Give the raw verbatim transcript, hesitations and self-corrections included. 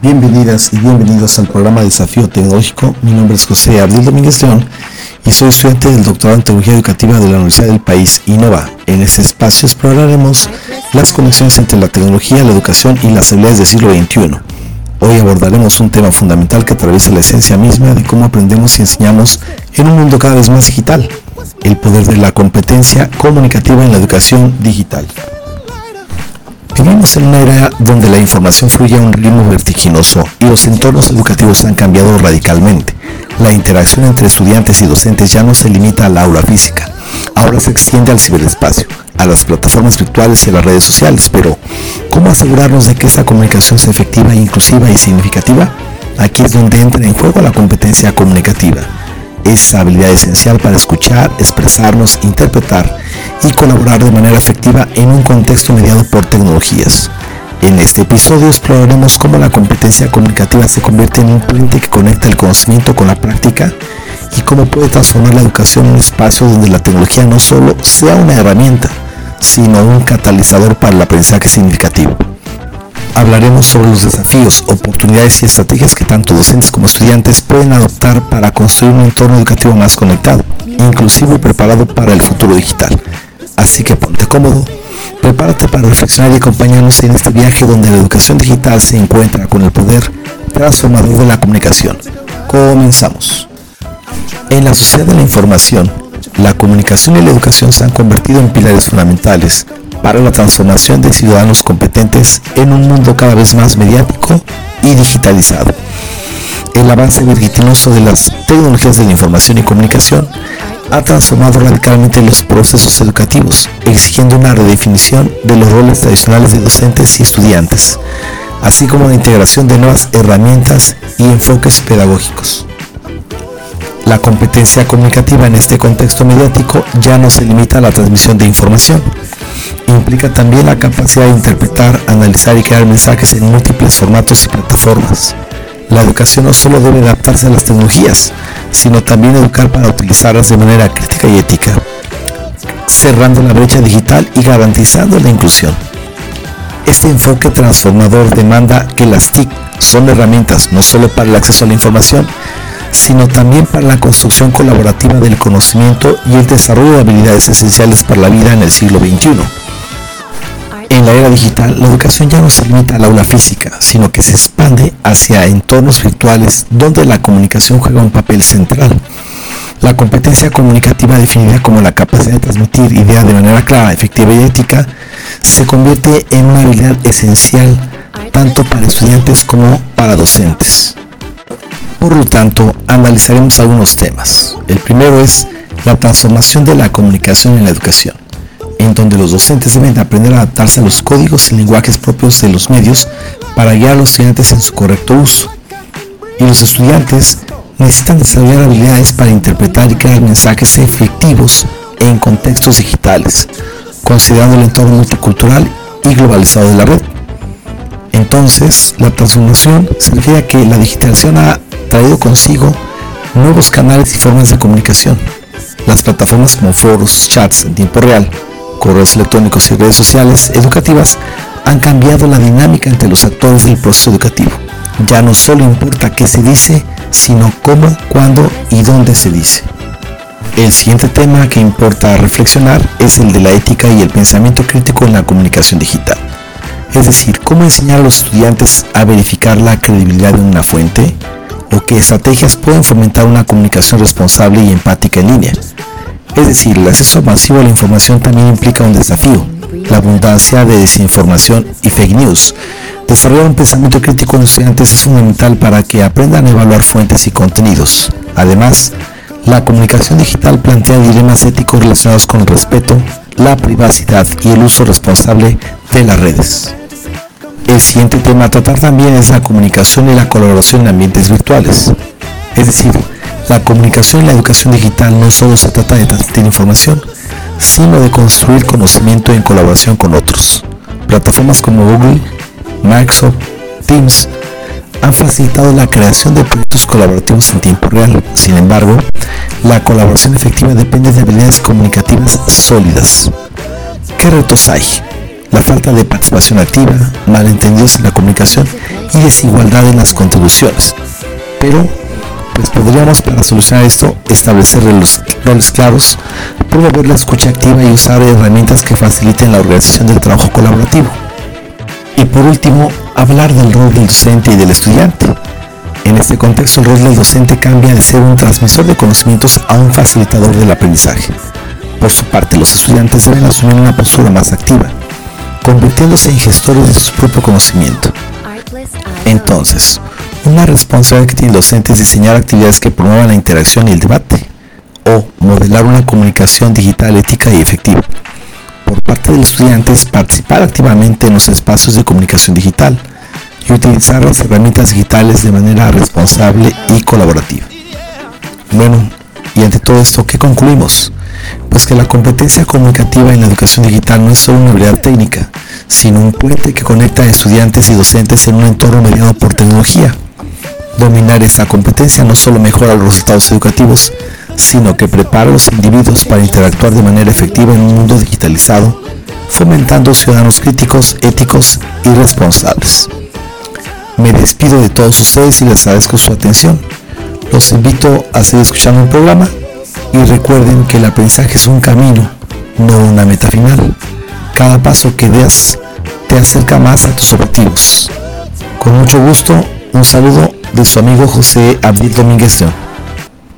Bienvenidas y bienvenidos al programa Desafío Tecnológico. Mi nombre es José Abdiel Domínguez León y soy estudiante del doctorado en Tecnología Educativa de la Universidad del País, Innova. En este espacio exploraremos las conexiones entre la tecnología, la educación y las habilidades del siglo veintiuno. Hoy abordaremos un tema fundamental que atraviesa la esencia misma de cómo aprendemos y enseñamos en un mundo cada vez más digital: el poder de la competencia comunicativa en la educación digital. Vivimos en una era donde la información fluye a un ritmo vertiginoso y los entornos educativos han cambiado radicalmente. La interacción entre estudiantes y docentes ya no se limita al aula física, ahora se extiende al ciberespacio, a las plataformas virtuales y a las redes sociales. Pero, ¿cómo asegurarnos de que esta comunicación sea efectiva, inclusiva y significativa? Aquí es donde entra en juego la competencia comunicativa. Esa habilidad esencial para escuchar, expresarnos, interpretar y colaborar de manera efectiva en un contexto mediado por tecnologías. En este episodio exploraremos cómo la competencia comunicativa se convierte en un puente que conecta el conocimiento con la práctica y cómo puede transformar la educación en un espacio donde la tecnología no solo sea una herramienta, sino un catalizador para el aprendizaje significativo. Hablaremos sobre los desafíos, oportunidades y estrategias que tanto docentes como estudiantes pueden adoptar para construir un entorno educativo más conectado, inclusivo y preparado para el futuro digital. Así que ponte cómodo, prepárate para reflexionar y acompañarnos en este viaje donde la educación digital se encuentra con el poder transformador de la comunicación. Comenzamos. En la sociedad de la información, la comunicación y la educación se han convertido en pilares fundamentales para la transformación de ciudadanos competentes en un mundo cada vez más mediático y digitalizado. El avance vertiginoso de las tecnologías de la información y comunicación ha transformado radicalmente los procesos educativos, exigiendo una redefinición de los roles tradicionales de docentes y estudiantes, así como la integración de nuevas herramientas y enfoques pedagógicos. La competencia comunicativa en este contexto mediático ya no se limita a la transmisión de información. Implica también la capacidad de interpretar, analizar y crear mensajes en múltiples formatos y plataformas. La educación no solo debe adaptarse a las tecnologías, sino también educar para utilizarlas de manera crítica y ética, cerrando la brecha digital y garantizando la inclusión. Este enfoque transformador demanda que las T I C son herramientas no solo para el acceso a la información, sino también para la construcción colaborativa del conocimiento y el desarrollo de habilidades esenciales para la vida en el siglo veintiuno. En la era digital, la educación ya no se limita al aula física, sino que se expande hacia entornos virtuales donde la comunicación juega un papel central. La competencia comunicativa, definida como la capacidad de transmitir ideas de manera clara, efectiva y ética, se convierte en una habilidad esencial tanto para estudiantes como para docentes. Por lo tanto, analizaremos algunos temas. El primero es la transformación de la comunicación en la educación, en donde los docentes deben aprender a adaptarse a los códigos y lenguajes propios de los medios para guiar a los estudiantes en su correcto uso. Y los estudiantes necesitan desarrollar habilidades para interpretar y crear mensajes efectivos en contextos digitales, considerando el entorno multicultural y globalizado de la red. Entonces, la transformación se refiere a que la digitalización ha traído consigo nuevos canales y formas de comunicación. Las plataformas como foros, chats en tiempo real, correos electrónicos y redes sociales educativas han cambiado la dinámica entre los actores del proceso educativo. Ya no solo importa qué se dice, sino cómo, cuándo y dónde se dice. El siguiente tema que importa reflexionar es el de la ética y el pensamiento crítico en la comunicación digital. Es decir, cómo enseñar a los estudiantes a verificar la credibilidad de una fuente, o qué estrategias pueden fomentar una comunicación responsable y empática en línea. Es decir, el acceso masivo a la información también implica un desafío: la abundancia de desinformación y fake news. Desarrollar un pensamiento crítico en los estudiantes es fundamental para que aprendan a evaluar fuentes y contenidos. Además, la comunicación digital plantea dilemas éticos relacionados con el respeto, la privacidad y el uso responsable de las redes. El siguiente tema a tratar también es la comunicación y la colaboración en ambientes virtuales. Es decir, la comunicación y la educación digital no solo se trata de transmitir información, sino de construir conocimiento en colaboración con otros. Plataformas como Google, Microsoft, Teams han facilitado la creación de proyectos colaborativos en tiempo real. Sin embargo, la colaboración efectiva depende de habilidades comunicativas sólidas. ¿Qué retos hay? la falta de participación activa, malentendidos en la comunicación y desigualdad en las contribuciones. Pero, pues podríamos, para solucionar esto, establecer los roles claros, promover la escucha activa y usar herramientas que faciliten la organización del trabajo colaborativo. Y por último, hablar del rol del docente y del estudiante. En este contexto, el rol del docente cambia de ser un transmisor de conocimientos a un facilitador del aprendizaje. Por su parte, los estudiantes deben asumir una postura más activa, convirtiéndose en gestores de su propio conocimiento. Entonces, una responsabilidad que tiene el docente es diseñar actividades que promuevan la interacción y el debate, o modelar una comunicación digital ética y efectiva. Por parte del estudiante es participar activamente en los espacios de comunicación digital y utilizar las herramientas digitales de manera responsable y colaborativa. Bueno, y ante todo esto, ¿qué concluimos? Pues que la competencia comunicativa en la educación digital no es solo una habilidad técnica, sino un puente que conecta a estudiantes y docentes en un entorno mediado por tecnología. Dominar esta competencia no solo mejora los resultados educativos, sino que prepara a los individuos para interactuar de manera efectiva en un mundo digitalizado, fomentando ciudadanos críticos, éticos y responsables. Me despido de todos ustedes y les agradezco su atención. Los invito a seguir escuchando el programa y recuerden que el aprendizaje es un camino, no una meta final. Cada paso que des te acerca más a tus objetivos. Con mucho gusto, un saludo de su amigo José Abdiel Domínguez León.